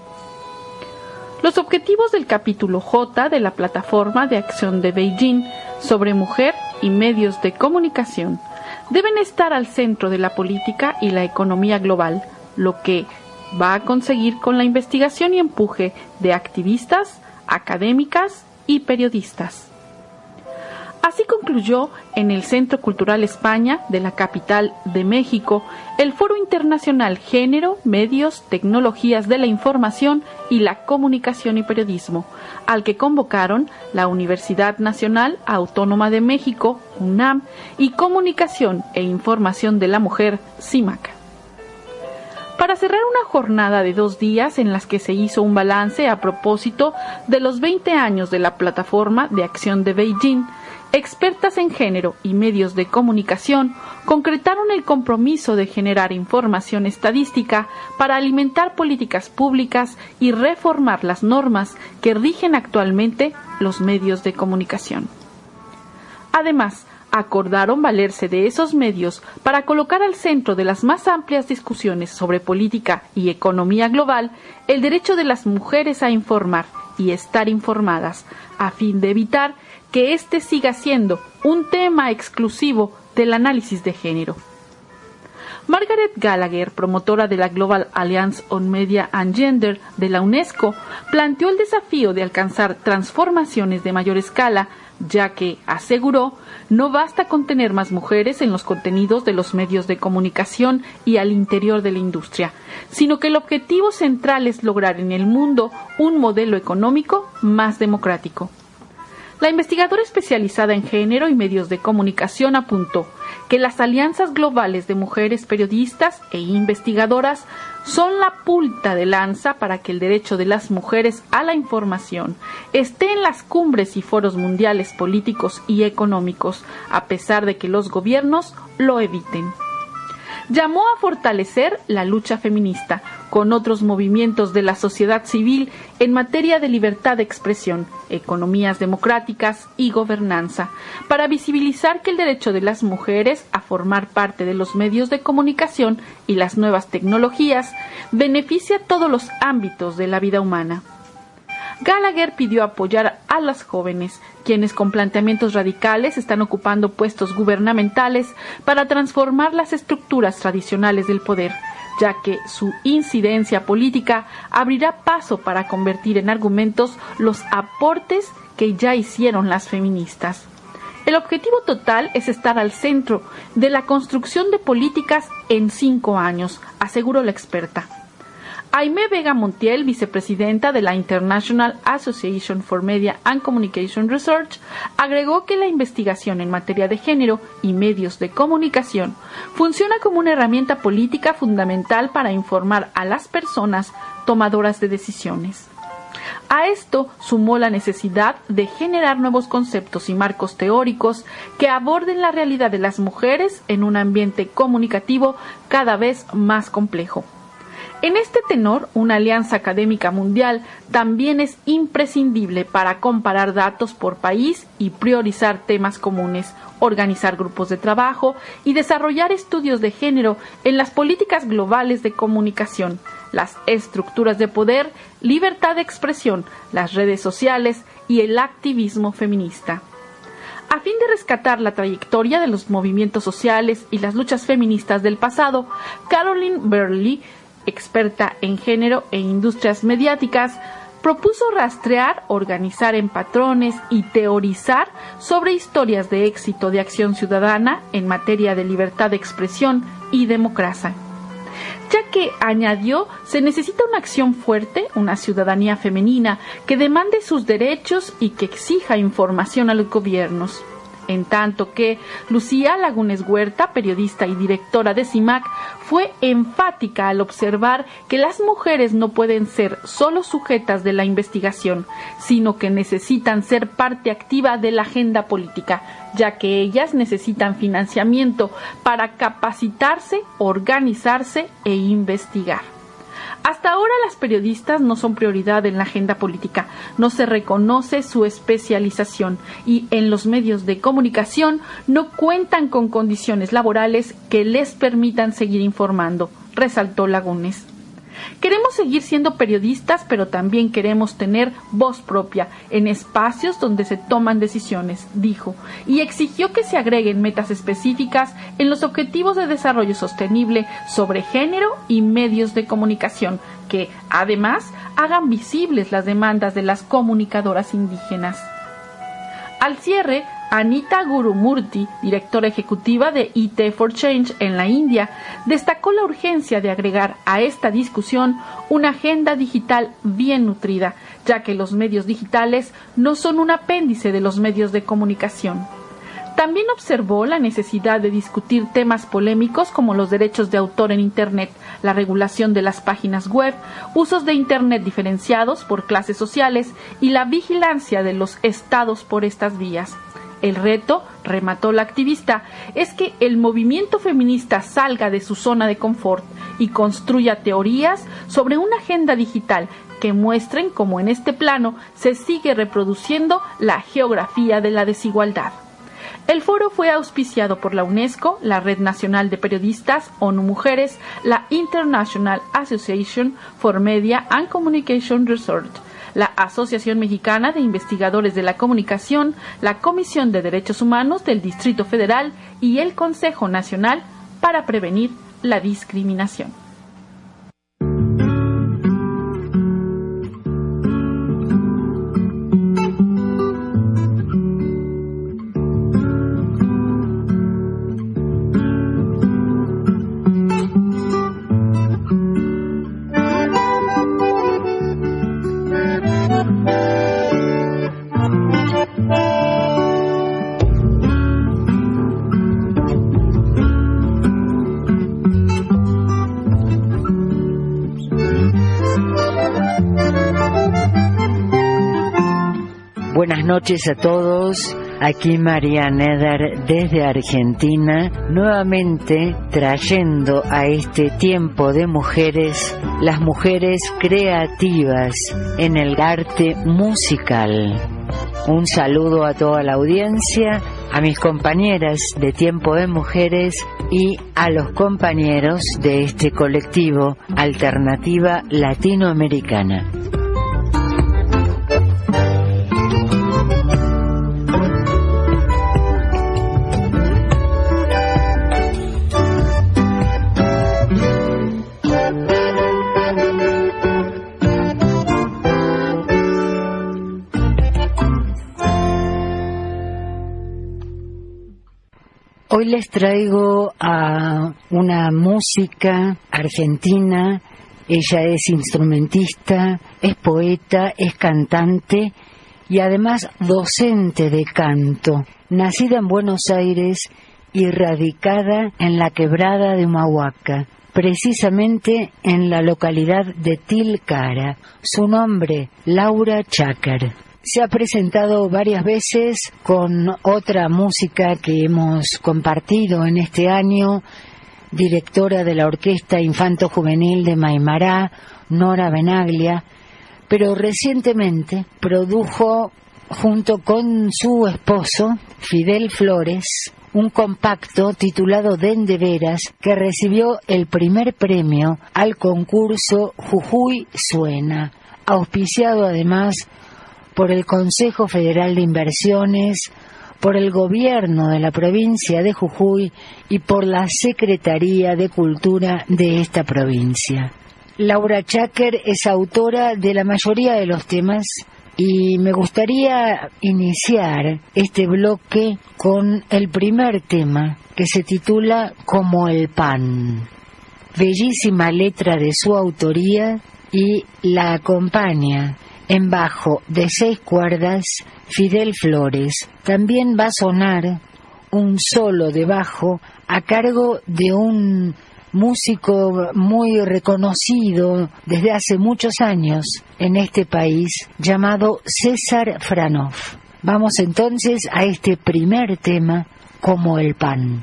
Los objetivos del capítulo J de la Plataforma de Acción de Beijing sobre Mujer y Medios de Comunicación deben estar al centro de la política y la economía global, lo que va a conseguir con la investigación y empuje de activistas, académicas y periodistas. Así concluyó en el Centro Cultural España de la capital de México el Foro Internacional Género, Medios, Tecnologías de la Información y la Comunicación y Periodismo, al que convocaron la Universidad Nacional Autónoma de México, UNAM, y Comunicación e Información de la Mujer, CIMAC. Para cerrar una jornada de 2 días en las que se hizo un balance a propósito de los 20 años de la Plataforma de Acción de Beijing, expertas en género y medios de comunicación concretaron el compromiso de generar información estadística para alimentar políticas públicas y reformar las normas que rigen actualmente los medios de comunicación. Además, acordaron valerse de esos medios para colocar al centro de las más amplias discusiones sobre política y economía global el derecho de las mujeres a informar y estar informadas, a fin de evitar que éste siga siendo un tema exclusivo del análisis de género. Margaret Gallagher, promotora de la Global Alliance on Media and Gender de la UNESCO, planteó el desafío de alcanzar transformaciones de mayor escala, ya que, aseguró, no basta con tener más mujeres en los contenidos de los medios de comunicación y al interior de la industria, sino que el objetivo central es lograr en el mundo un modelo económico más democrático. La investigadora especializada en género y medios de comunicación apuntó que las alianzas globales de mujeres periodistas e investigadoras son la punta de lanza para que el derecho de las mujeres a la información esté en las cumbres y foros mundiales políticos y económicos, a pesar de que los gobiernos lo eviten. Llamó a fortalecer la lucha feminista, con otros movimientos de la sociedad civil en materia de libertad de expresión, economías democráticas y gobernanza, para visibilizar que el derecho de las mujeres a formar parte de los medios de comunicación y las nuevas tecnologías beneficia todos los ámbitos de la vida humana. Gallagher pidió apoyar a las jóvenes, quienes con planteamientos radicales están ocupando puestos gubernamentales para transformar las estructuras tradicionales del poder, ya que su incidencia política abrirá paso para convertir en argumentos los aportes que ya hicieron las feministas. El objetivo total es estar al centro de la construcción de políticas en 5 años, aseguró la experta. Aimé Vega Montiel, vicepresidenta de la International Association for Media and Communication Research, agregó que la investigación en materia de género y medios de comunicación funciona como una herramienta política fundamental para informar a las personas tomadoras de decisiones. A esto sumó la necesidad de generar nuevos conceptos y marcos teóricos que aborden la realidad de las mujeres en un ambiente comunicativo cada vez más complejo. En este tenor, una alianza académica mundial también es imprescindible para comparar datos por país y priorizar temas comunes, organizar grupos de trabajo y desarrollar estudios de género en las políticas globales de comunicación, las estructuras de poder, libertad de expresión, las redes sociales y el activismo feminista. A fin de rescatar la trayectoria de los movimientos sociales y las luchas feministas del pasado, Caroline Burley, experta en género e industrias mediáticas, propuso rastrear, organizar en patrones y teorizar sobre historias de éxito de acción ciudadana en materia de libertad de expresión y democracia. Ya que, añadió, se necesita una acción fuerte, una ciudadanía femenina que demande sus derechos y que exija información a los gobiernos. En tanto que Lucía Lagunes Huerta, periodista y directora de CIMAC, fue enfática al observar que las mujeres no pueden ser solo sujetas de la investigación, sino que necesitan ser parte activa de la agenda política, ya que ellas necesitan financiamiento para capacitarse, organizarse e investigar. Hasta ahora las periodistas no son prioridad en la agenda política, no se reconoce su especialización y en los medios de comunicación no cuentan con condiciones laborales que les permitan seguir informando, resaltó Lagunes. Queremos seguir siendo periodistas, pero también queremos tener voz propia en espacios donde se toman decisiones, dijo, y exigió que se agreguen metas específicas en los Objetivos de Desarrollo Sostenible sobre género y medios de comunicación, que, además, hagan visibles las demandas de las comunicadoras indígenas. Al cierre, Anita Gurumurthy, directora ejecutiva de IT for Change en la India, destacó la urgencia de agregar a esta discusión una agenda digital bien nutrida, ya que los medios digitales no son un apéndice de los medios de comunicación. También observó la necesidad de discutir temas polémicos como los derechos de autor en Internet, la regulación de las páginas web, usos de Internet diferenciados por clases sociales y la vigilancia de los estados por estas vías. El reto, remató la activista, es que el movimiento feminista salga de su zona de confort y construya teorías sobre una agenda digital que muestren cómo en este plano se sigue reproduciendo la geografía de la desigualdad. El foro fue auspiciado por la UNESCO, la Red Nacional de Periodistas, ONU Mujeres, la International Association for Media and Communication Research, la Asociación Mexicana de Investigadores de la Comunicación, la Comisión de Derechos Humanos del Distrito Federal y el Consejo Nacional para Prevenir la Discriminación. Buenas noches a todos. Aquí María Neder desde Argentina, nuevamente trayendo a este tiempo de mujeres, las mujeres creativas en el arte musical. Un saludo a toda la audiencia, a mis compañeras de Tiempo de Mujeres y a los compañeros de este colectivo Alternativa Latinoamericana. Hoy les traigo a una música argentina. Ella es instrumentista, es poeta, es cantante y además docente de canto. Nacida en Buenos Aires y radicada en la Quebrada de Humahuaca, precisamente en la localidad de Tilcara. Su nombre, Laura Chácar. Se ha presentado varias veces con otra música que hemos compartido en este año, directora de la Orquesta Infanto Juvenil de Maimará, Nora Benaglia, pero recientemente produjo, junto con su esposo, Fidel Flores, un compacto titulado Den de Veras, que recibió el primer premio al concurso Jujuy Suena, auspiciado además por el Consejo Federal de Inversiones, por el Gobierno de la provincia de Jujuy y por la Secretaría de Cultura de esta provincia. Laura Chácar es autora de la mayoría de los temas y me gustaría iniciar este bloque con el primer tema, que se titula Como el pan. Bellísima letra de su autoría y la acompaña en bajo de 6 cuerdas Fidel Flores. También va a sonar un solo de bajo a cargo de un músico muy reconocido desde hace muchos años en este país, llamado César Franoff. Vamos entonces a este primer tema, Como el pan.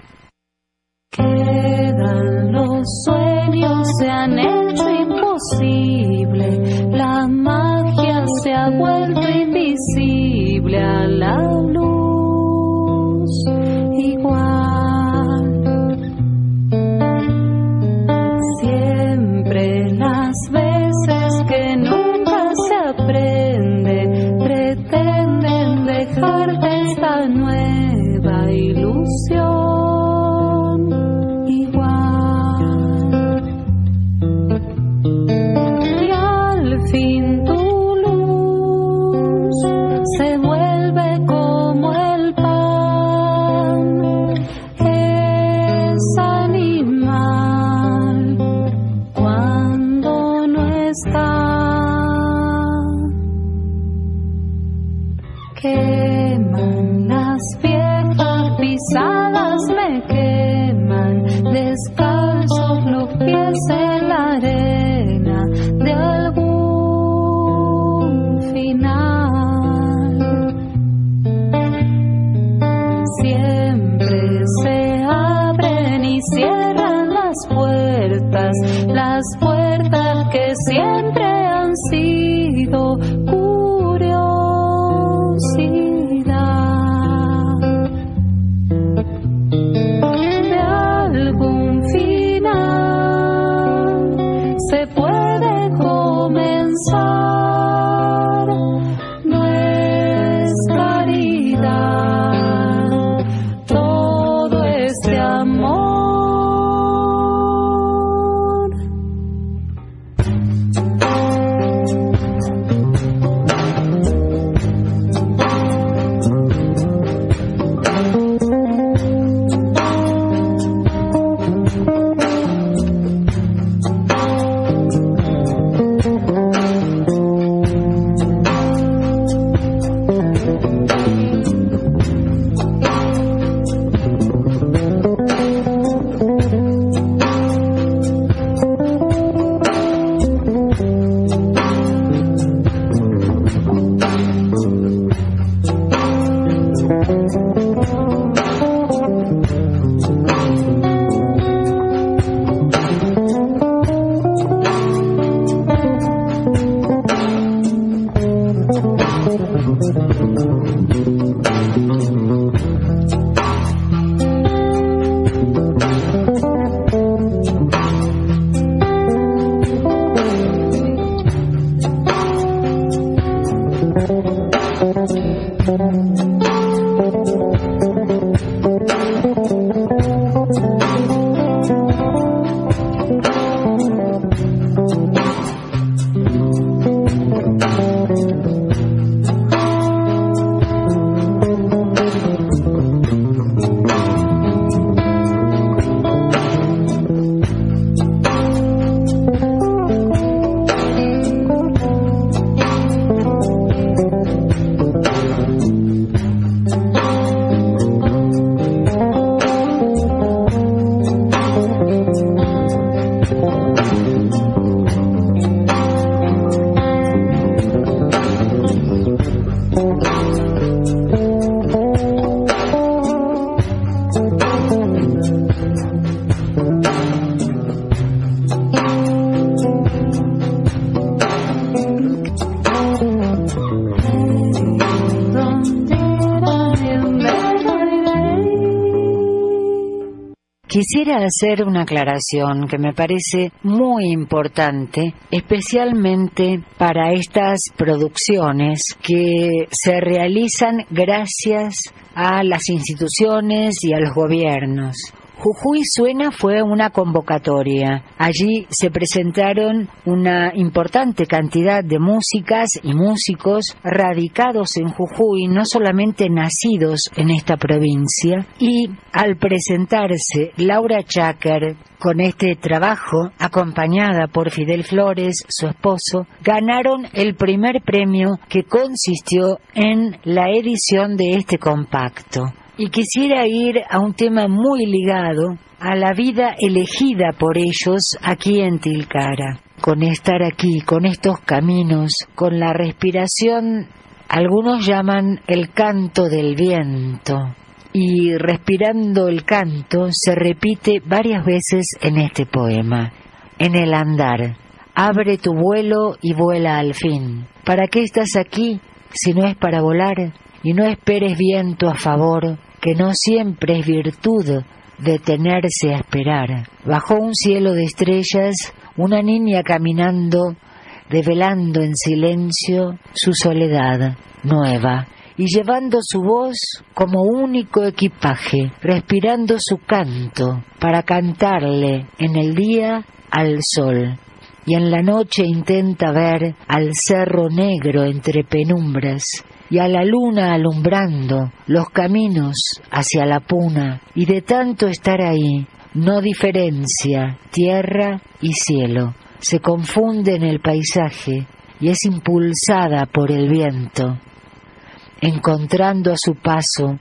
Quedan los sueños, se han hecho imposible, la magia se ha vuelto invisible a la luz. Igual, siempre las veces que nunca se aprende, pretenden dejarte esta nueva ilusión. Fin tu luz se vuelve como el pan, es animal cuando no está. Queman las viejas pisadas, me queman descalzos los pies en la arena de algún final. Siempre se abren y cierran las puertas que siempre han sido curiosidad de algún final. Se puede comenzar. Quisiera hacer una aclaración que me parece muy importante, especialmente para estas producciones que se realizan gracias a las instituciones y a los gobiernos. Jujuy Suena fue una convocatoria. Allí se presentaron una importante cantidad de músicas y músicos radicados en Jujuy, no solamente nacidos en esta provincia. Y al presentarse Laura Cháquer con este trabajo, acompañada por Fidel Flores, su esposo, ganaron el primer premio, que consistió en la edición de este compacto. Y quisiera ir a un tema muy ligado a la vida elegida por ellos aquí en Tilcara. Con estar aquí, con estos caminos, con la respiración, algunos llaman el canto del viento. Y respirando el canto se repite varias veces en este poema. En el andar, abre tu vuelo y vuela al fin. ¿Para qué estás aquí si no es para volar? Y no esperes viento a favor, que no siempre es virtud detenerse a esperar. Bajo un cielo de estrellas, una niña caminando, develando en silencio su soledad nueva, y llevando su voz como único equipaje, respirando su canto, para cantarle en el día al sol, y en la noche intenta ver al cerro negro entre penumbras, y a la luna alumbrando los caminos hacia la puna, y de tanto estar ahí, no diferencia tierra y cielo, se confunde en el paisaje y es impulsada por el viento, encontrando a su paso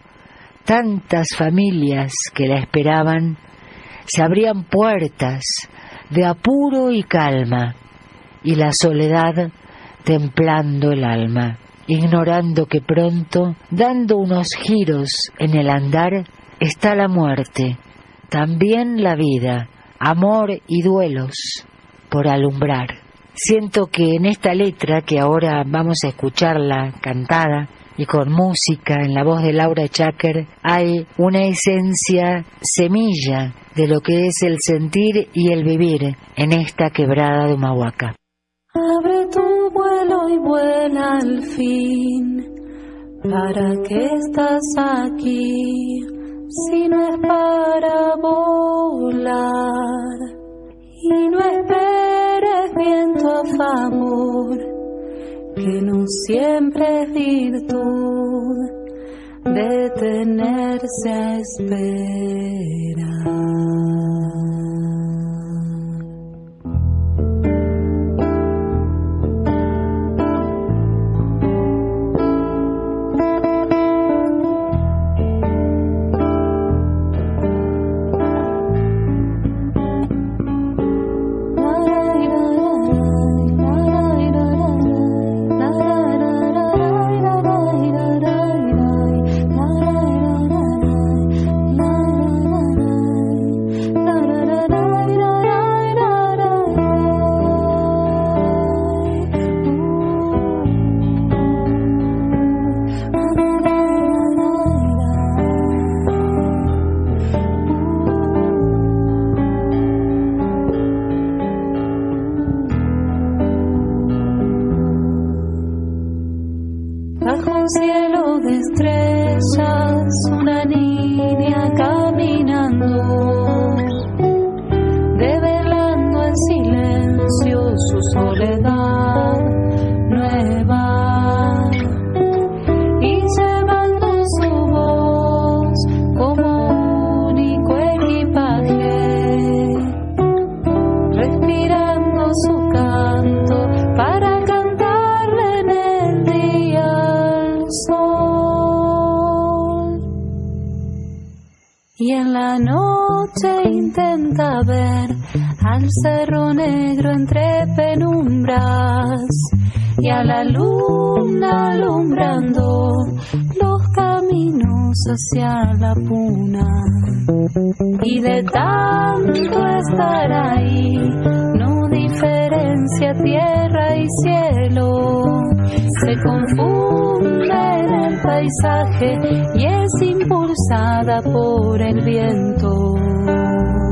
tantas familias que la esperaban. Se abrían puertas de apuro y calma, y la soledad templando el alma, ignorando que pronto, dando unos giros en el andar, está la muerte, también la vida, amor y duelos por alumbrar. Siento que en esta letra, que ahora vamos a escucharla cantada y con música en la voz de Laura Cháquer, hay una esencia, semilla de lo que es el sentir y el vivir en esta quebrada de Humahuaca. Abre tu vuelo y vuela al fin. ¿Para qué estás aquí si no es para volar? Y no esperes viento a favor, que no siempre es virtud detenerse a esperar. Cielo de estrellas, una niña caminando, develando en silencio su soledad nueva, y llevando su voz como único equipaje, respirando su canto para cantarle en el día sol. Y en la noche intenta ver al cerro negro entre penumbras, y a la luna alumbrando los caminos hacia la puna. Y de tanto estar ahí, no diferencia tierra y cielo, se confunde en el paisaje y es impulsada por el viento.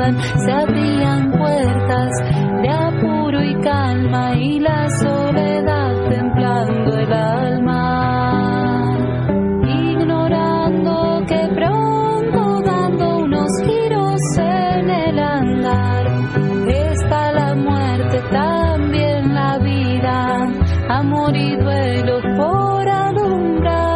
iban, se abrían puertas de apuro y calma y la soledad templando el alma, ignorando que pronto dando unos giros en el andar está la muerte, también la vida, amor y duelo por alumbrar.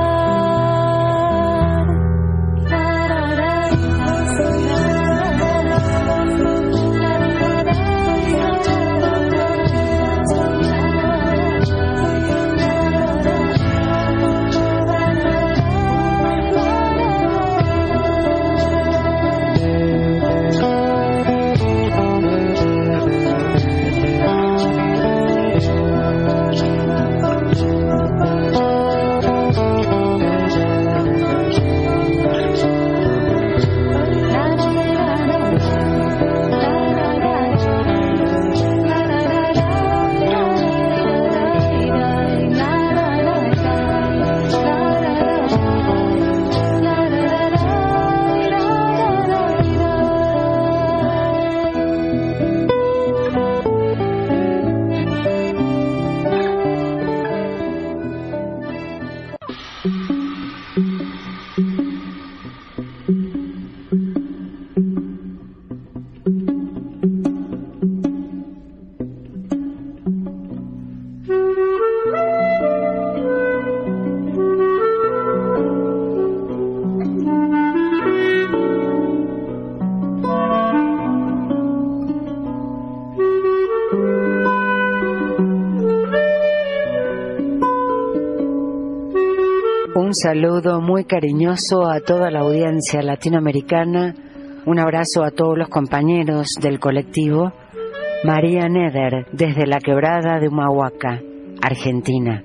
Un saludo muy cariñoso a toda la audiencia latinoamericana, un abrazo a todos los compañeros del colectivo. María Neder, desde la Quebrada de Humahuaca, Argentina.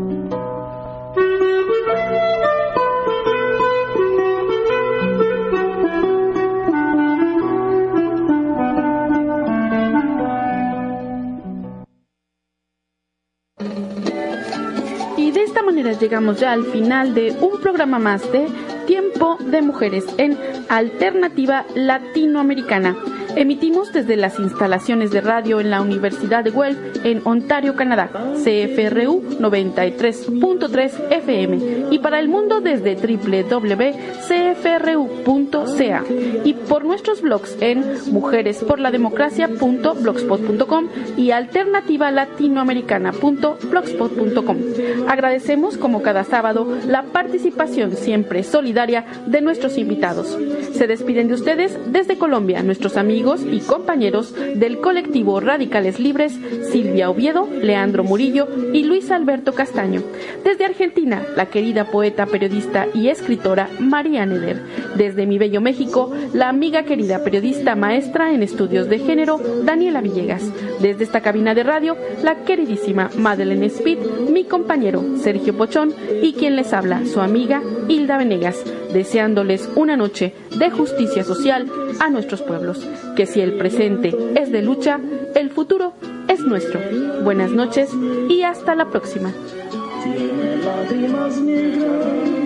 Llegamos ya al final de un programa más de Tiempo de Mujeres en Alternativa Latinoamericana. Emitimos desde las instalaciones de radio en la Universidad de Guelph, en Ontario, Canadá, CFRU 93.3 FM, y para el mundo desde www.cfru.ca, y por nuestros blogs en mujeresporlademocracia.blogspot.com y alternativalatinoamericana.blogspot.com. Agradecemos, como cada sábado, la participación siempre solidaria de nuestros invitados. Se despiden de ustedes desde Colombia nuestros amigos y compañeros del colectivo Radicales Libres, Silvia Oviedo, Leandro Murillo y Luis Alberto Castaño. Desde Argentina, la querida poeta, periodista y escritora María Neder. Desde mi bello México, la amiga querida periodista, maestra en estudios de género, Daniela Villegas. Desde esta cabina de radio, la queridísima Madeleine Speed, mi compañero Sergio Pochón y quien les habla, su amiga Hilda Venegas, deseándoles una noche de justicia social a nuestros pueblos. Que si el presente es de lucha, el futuro es nuestro. Buenas noches y hasta la próxima.